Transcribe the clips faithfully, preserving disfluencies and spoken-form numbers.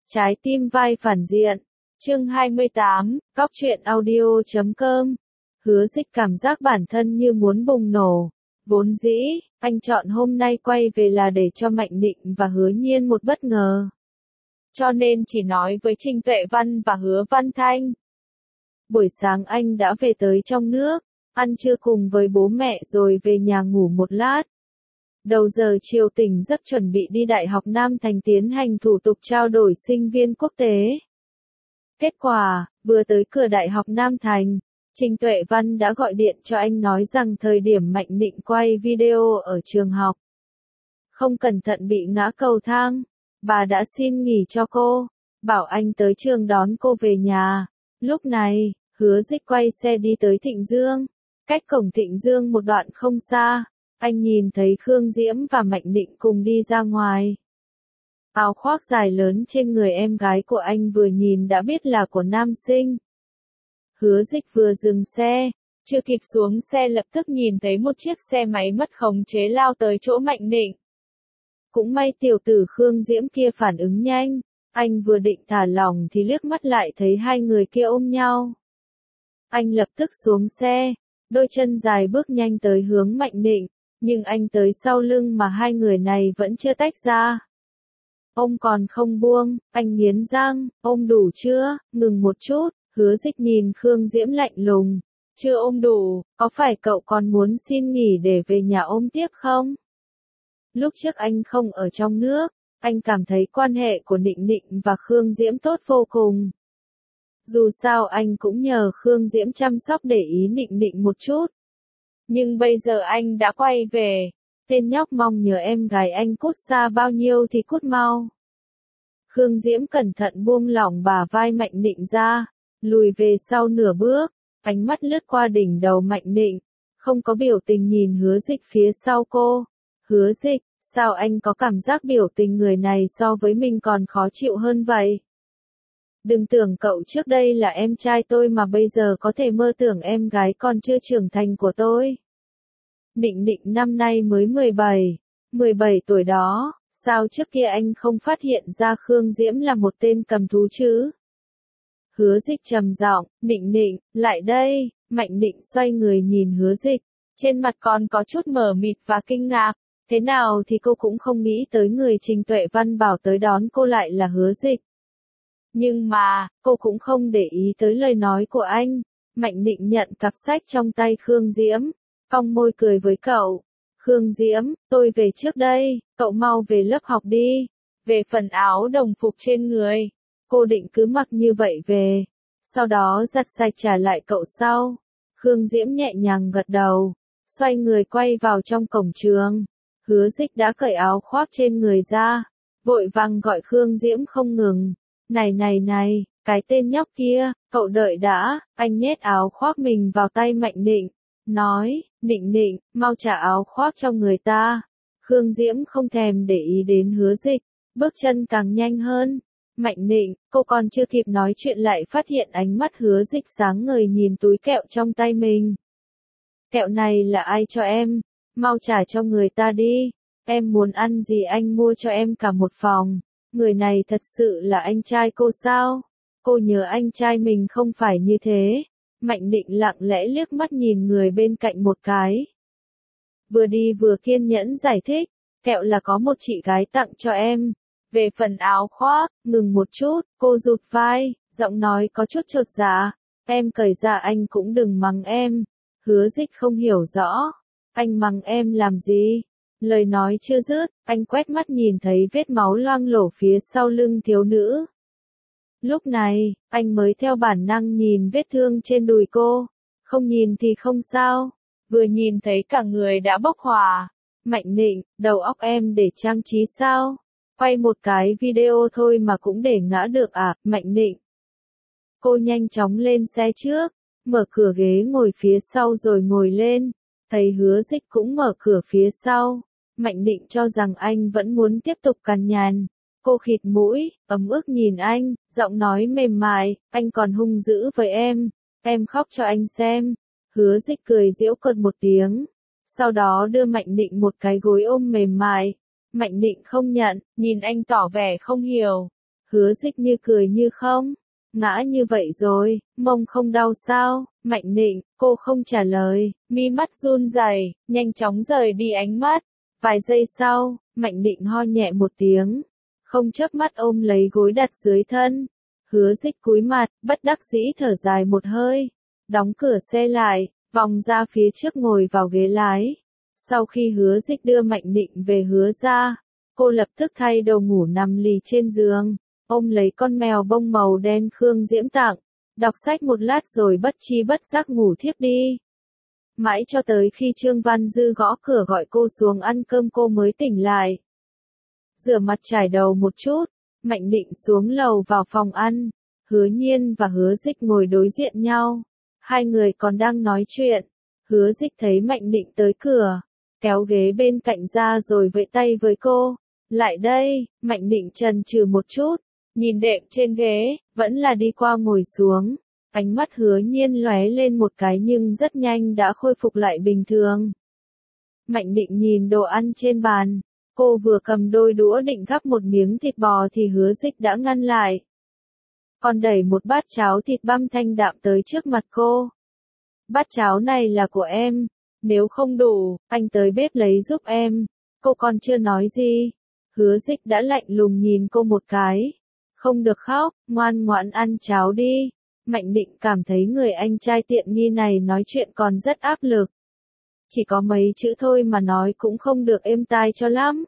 Trái tim vai phản diện. Chương hai mươi tám, Cóc truyện audio chấm com. Hứa Dịch cảm giác bản thân như muốn bùng nổ. Vốn dĩ, anh chọn hôm nay quay về là để cho Mạnh Nịnh và Hứa Nhiên một bất ngờ. Cho nên chỉ nói với Trình Tuệ Văn và Hứa Văn Thanh. Buổi sáng anh đã về tới trong nước, ăn trưa cùng với bố mẹ rồi về nhà ngủ một lát. Đầu giờ chiều tỉnh giấc chuẩn bị đi Đại học Nam Thành tiến hành thủ tục trao đổi sinh viên quốc tế. Kết quả, vừa tới cửa Đại học Nam Thành, Trình Tuệ Văn đã gọi điện cho anh nói rằng thời điểm Mạnh Nịnh quay video ở trường học. Không cẩn thận bị ngã cầu thang, bà đã xin nghỉ cho cô, bảo anh tới trường đón cô về nhà. Lúc này, Hứa Dịch quay xe đi tới Thịnh Dương, cách cổng Thịnh Dương một đoạn không xa. Anh nhìn thấy Khương Diễm và Mạnh Nịnh cùng đi ra ngoài. Áo khoác dài lớn trên người em gái của anh vừa nhìn đã biết là của nam sinh. Hứa Dịch vừa dừng xe, chưa kịp xuống xe lập tức nhìn thấy một chiếc xe máy mất khống chế lao tới chỗ Mạnh Nịnh. Cũng may tiểu tử Khương Diễm kia phản ứng nhanh, anh vừa định thả lỏng thì liếc mắt lại thấy hai người kia ôm nhau. Anh lập tức xuống xe, đôi chân dài bước nhanh tới hướng Mạnh Nịnh. Nhưng anh tới sau lưng mà hai người này vẫn chưa tách ra. Ông còn không buông, anh nghiến răng, ôm đủ chưa, ngừng một chút, Hứa Dịch nhìn Khương Diễm lạnh lùng. Chưa ôm đủ, có phải cậu còn muốn xin nghỉ để về nhà ôm tiếp không? Lúc trước anh không ở trong nước, anh cảm thấy quan hệ của Nịnh Nịnh và Khương Diễm tốt vô cùng. Dù sao anh cũng nhờ Khương Diễm chăm sóc để ý Nịnh Nịnh một chút. Nhưng bây giờ anh đã quay về, tên nhóc mong nhờ em gái anh cút xa bao nhiêu thì cút mau. Khương Diễm cẩn thận buông lỏng bả vai Mạnh Nịnh ra, lùi về sau nửa bước, ánh mắt lướt qua đỉnh đầu Mạnh Nịnh, không có biểu tình nhìn Hứa Dịch phía sau cô. Hứa Dịch, sao anh có cảm giác biểu tình người này so với mình còn khó chịu hơn vậy? Đừng tưởng cậu trước đây là em trai tôi mà bây giờ có thể mơ tưởng em gái còn chưa trưởng thành của tôi. Nịnh Nịnh năm nay mới mười bảy, mười bảy tuổi đó, sao trước kia anh không phát hiện ra Khương Diễm là một tên cầm thú chứ? Hứa Dịch trầm giọng, Nịnh Nịnh, lại đây. Mạnh Nịnh xoay người nhìn Hứa Dịch, trên mặt còn có chút mờ mịt và kinh ngạc. Thế nào thì cô cũng không nghĩ tới người Trình Tuệ Văn bảo tới đón cô lại là Hứa Dịch. Nhưng mà, cô cũng không để ý tới lời nói của anh. Mạnh Nịnh nhận cặp sách trong tay Khương Diễm, cong môi cười với cậu. Khương Diễm, tôi về trước đây, cậu mau về lớp học đi. Về phần áo đồng phục trên người, cô định cứ mặc như vậy về, sau đó giặt sạch trả lại cậu sau. Khương Diễm nhẹ nhàng gật đầu, xoay người quay vào trong cổng trường. Hứa Dịch đã cởi áo khoác trên người ra, vội vàng gọi Khương Diễm không ngừng. Này này này, cái tên nhóc kia, cậu đợi đã. Anh nhét áo khoác mình vào tay Mạnh Nịnh, nói, Nịnh Nịnh, mau trả áo khoác cho người ta. Khương Diễm không thèm để ý đến Hứa Dịch, bước chân càng nhanh hơn. Mạnh Nịnh, cô còn chưa kịp nói chuyện lại phát hiện ánh mắt Hứa Dịch sáng ngời nhìn túi kẹo trong tay mình. Kẹo này là ai cho em? Mau trả cho người ta đi. Em muốn ăn gì anh mua cho em cả một phòng. Người này thật sự là anh trai cô sao? Cô nhớ anh trai mình không phải như thế. Mạnh Nịnh lặng lẽ liếc mắt nhìn người bên cạnh một cái. Vừa đi vừa kiên nhẫn giải thích, kẹo là có một chị gái tặng cho em. Về phần áo khoác, ngừng một chút, cô rụt vai, giọng nói có chút chột dạ. Em cởi ra anh cũng đừng mắng em. Hứa Dịch không hiểu rõ. Anh mắng em làm gì? Lời nói chưa dứt, anh quét mắt nhìn thấy vết máu loang lổ phía sau lưng thiếu nữ. Lúc này, anh mới theo bản năng nhìn vết thương trên đùi cô. Không nhìn thì không sao, vừa nhìn thấy cả người đã bốc hỏa. Mạnh Nịnh, đầu óc em để trang trí sao? Quay một cái video thôi mà cũng để ngã được à? Mạnh Nịnh. Cô nhanh chóng lên xe trước, mở cửa ghế ngồi phía sau rồi ngồi lên. Thấy Hứa Dịch cũng mở cửa phía sau. Mạnh Nịnh cho rằng anh vẫn muốn tiếp tục cằn nhằn. Cô khịt mũi, ấm ức nhìn anh, giọng nói mềm mại, anh còn hung dữ với em. Em khóc cho anh xem. Hứa Dịch cười giễu cợt một tiếng. Sau đó đưa Mạnh Nịnh một cái gối ôm mềm mại. Mạnh Nịnh không nhận, nhìn anh tỏ vẻ không hiểu. Hứa Dịch như cười như không. Ngã như vậy rồi, mông không đau sao? Mạnh Nịnh, cô không trả lời, mi mắt run rẩy, nhanh chóng rời đi ánh mắt. Vài giây sau, Mạnh Nịnh ho nhẹ một tiếng, không chớp mắt ôm lấy gối đặt dưới thân. Hứa Dịch cúi mặt, bất đắc dĩ thở dài một hơi, đóng cửa xe lại, vòng ra phía trước ngồi vào ghế lái. Sau khi Hứa Dịch đưa Mạnh Nịnh về Hứa gia, cô lập tức thay đồ ngủ nằm lì trên giường, ôm lấy con mèo bông màu đen Khương Diễm tặng, đọc sách một lát rồi bất chi bất giác ngủ thiếp đi. Mãi cho tới khi Trương Văn Dư gõ cửa gọi cô xuống ăn cơm cô mới tỉnh lại. Rửa mặt chải đầu một chút, Mạnh Nịnh xuống lầu vào phòng ăn, Hứa Nhiên và Hứa Dịch ngồi đối diện nhau. Hai người còn đang nói chuyện, Hứa Dịch thấy Mạnh Nịnh tới cửa, kéo ghế bên cạnh ra rồi vẫy tay với cô. Lại đây, Mạnh Nịnh chần chừ một chút, nhìn đệm trên ghế, vẫn là đi qua ngồi xuống. Ánh mắt Hứa Nhiên lóe lên một cái nhưng rất nhanh đã khôi phục lại bình thường. Mạnh Nịnh nhìn đồ ăn trên bàn, cô vừa cầm đôi đũa định gắp một miếng thịt bò thì Hứa Dịch đã ngăn lại. Còn đẩy một bát cháo thịt băm thanh đạm tới trước mặt cô. Bát cháo này là của em, nếu không đủ, anh tới bếp lấy giúp em. Cô còn chưa nói gì, Hứa Dịch đã lạnh lùng nhìn cô một cái. Không được khóc, ngoan ngoãn ăn cháo đi. Mạnh Nịnh cảm thấy người anh trai tiện nghi này nói chuyện còn rất áp lực. Chỉ có mấy chữ thôi mà nói cũng không được êm tai cho lắm.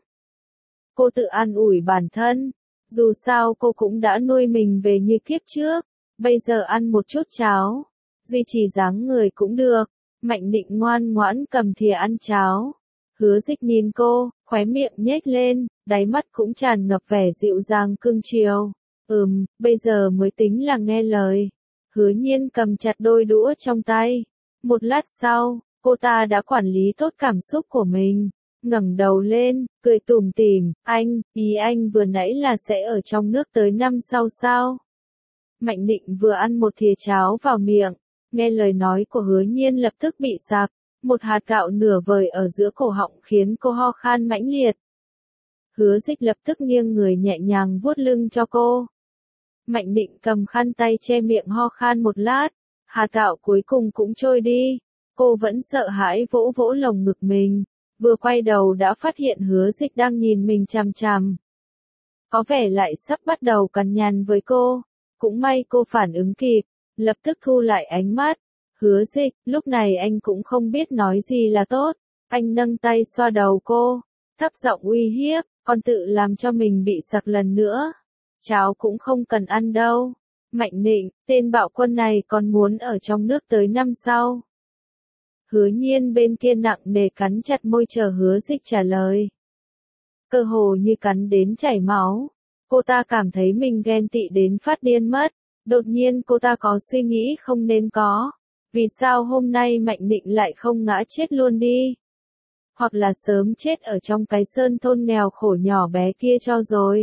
Cô tự an ủi bản thân, dù sao cô cũng đã nuôi mình về như kiếp trước, bây giờ ăn một chút cháo, duy trì dáng người cũng được. Mạnh Nịnh ngoan ngoãn cầm thìa ăn cháo. Hứa Dịch nhìn cô, khóe miệng nhếch lên, đáy mắt cũng tràn ngập vẻ dịu dàng cưng chiều. Ừm, bây giờ mới tính là nghe lời. Hứa Nhiên cầm chặt đôi đũa trong tay. Một lát sau, cô ta đã quản lý tốt cảm xúc của mình. Ngẩng đầu lên, cười tủm tỉm, anh, ý anh vừa nãy là sẽ ở trong nước tới năm sau sao? Mạnh Nịnh vừa ăn một thìa cháo vào miệng, nghe lời nói của Hứa Nhiên lập tức bị sặc, một hạt gạo nửa vời ở giữa cổ họng khiến cô ho khan mãnh liệt. Hứa Dịch lập tức nghiêng người nhẹ nhàng vuốt lưng cho cô. Mạnh Nịnh cầm khăn tay che miệng ho khan một lát, hạt gạo cuối cùng cũng trôi đi. Cô vẫn sợ hãi vỗ vỗ lồng ngực mình, vừa quay đầu đã phát hiện Hứa Dịch đang nhìn mình chằm chằm. Có vẻ lại sắp bắt đầu cằn nhằn với cô, cũng may cô phản ứng kịp, lập tức thu lại ánh mắt. Hứa Dịch, lúc này anh cũng không biết nói gì là tốt, anh nâng tay xoa đầu cô, thấp giọng uy hiếp, còn tự làm cho mình bị sặc lần nữa. Cháo cũng không cần ăn đâu. Mạnh Nịnh, tên bạo quân này còn muốn ở trong nước tới năm sau. Hứa Nhiên bên kia nặng nề cắn chặt môi chờ Hứa Dịch trả lời. Cơ hồ như cắn đến chảy máu. Cô ta cảm thấy mình ghen tị đến phát điên mất. Đột nhiên cô ta có suy nghĩ không nên có. Vì sao hôm nay Mạnh Nịnh lại không ngã chết luôn đi? Hoặc là sớm chết ở trong cái sơn thôn nghèo khổ nhỏ bé kia cho rồi.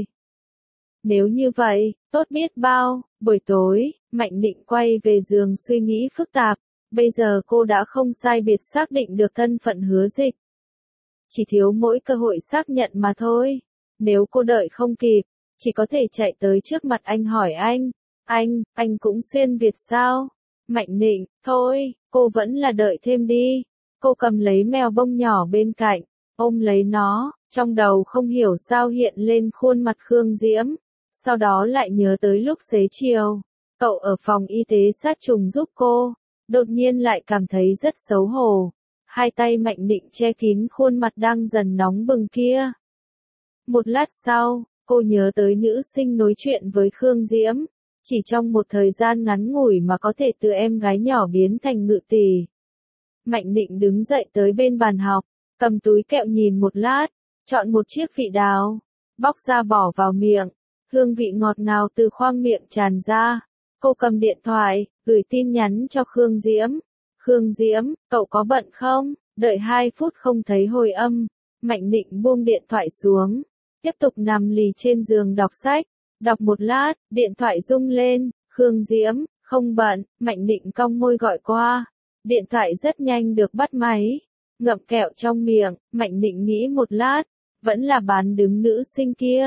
Nếu như vậy, tốt biết bao. Buổi tối, Mạnh Nịnh quay về giường suy nghĩ phức tạp. Bây giờ cô đã không sai biệt xác định được thân phận Hứa Dịch. Chỉ thiếu mỗi cơ hội xác nhận mà thôi. Nếu cô đợi không kịp, chỉ có thể chạy tới trước mặt anh hỏi anh. Anh, anh cũng xuyên Việt sao? Mạnh Nịnh, thôi, cô vẫn là đợi thêm đi. Cô cầm lấy mèo bông nhỏ bên cạnh, ôm lấy nó, trong đầu không hiểu sao hiện lên khuôn mặt Khương Diễm. Sau đó lại nhớ tới lúc xế chiều, cậu ở phòng y tế sát trùng giúp cô, đột nhiên lại cảm thấy rất xấu hổ. Hai tay Mạnh Nịnh che kín khuôn mặt đang dần nóng bừng kia. Một lát sau, cô nhớ tới nữ sinh nói chuyện với Khương Diễm, chỉ trong một thời gian ngắn ngủi mà có thể từ em gái nhỏ biến thành ngự tỷ. Mạnh Nịnh đứng dậy tới bên bàn học, cầm túi kẹo nhìn một lát, chọn một chiếc vị đào, bóc ra bỏ vào miệng. Hương vị ngọt ngào từ khoang miệng tràn ra. Cô cầm điện thoại, gửi tin nhắn cho Khương Diễm. Khương Diễm, cậu có bận không? Đợi hai phút không thấy hồi âm. Mạnh Nịnh buông điện thoại xuống, tiếp tục nằm lì trên giường đọc sách. Đọc một lát, điện thoại rung lên. Khương Diễm, không bận. Mạnh Nịnh cong môi gọi qua. Điện thoại rất nhanh được bắt máy. Ngậm kẹo trong miệng, Mạnh Nịnh nghĩ một lát, vẫn là bán đứng nữ sinh kia.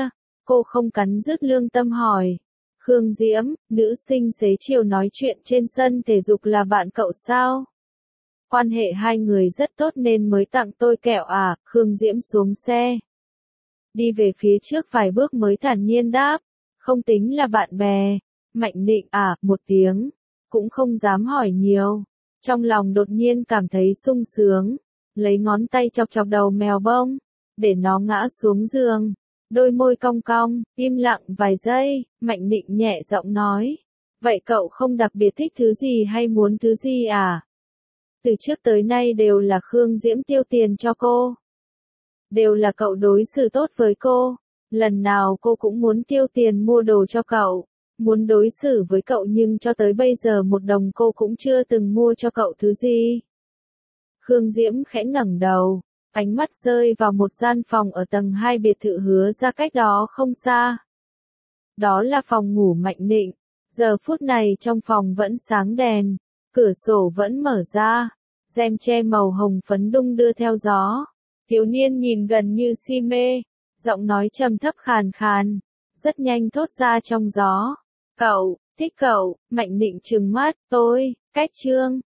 cô không cắn rứt lương tâm hỏi. Khương Diễm, nữ sinh xế chiều nói chuyện trên sân thể dục là bạn cậu sao? Quan hệ hai người rất tốt nên mới tặng tôi kẹo à? Khương Diễm xuống xe. Đi về phía trước vài bước mới thản nhiên đáp. Không tính là bạn bè. Mạnh Nịnh à, một tiếng. Cũng không dám hỏi nhiều. Trong lòng đột nhiên cảm thấy sung sướng. Lấy ngón tay chọc chọc đầu mèo bông. Để nó ngã xuống giường. Đôi môi cong cong, im lặng vài giây, Mạnh Nịnh nhẹ giọng nói. Vậy cậu không đặc biệt thích thứ gì hay muốn thứ gì à? Từ trước tới nay đều là Khương Diễm tiêu tiền cho cô. Đều là cậu đối xử tốt với cô. Lần nào cô cũng muốn tiêu tiền mua đồ cho cậu. Muốn đối xử với cậu nhưng cho tới bây giờ một đồng cô cũng chưa từng mua cho cậu thứ gì. Khương Diễm khẽ ngẩng đầu. Ánh mắt rơi vào một gian phòng ở tầng hai biệt thự Hứa Ra cách đó không xa. Đó là phòng ngủ Mạnh Nịnh. Giờ phút này trong phòng vẫn sáng đèn, cửa sổ vẫn mở ra, rèm che màu hồng phấn đung đưa theo gió. Thiếu niên nhìn gần như si mê, giọng nói trầm thấp khàn khàn, rất nhanh thốt ra trong gió. Cậu, thích cậu, Mạnh Nịnh trừng mắt, tôi, cách chương.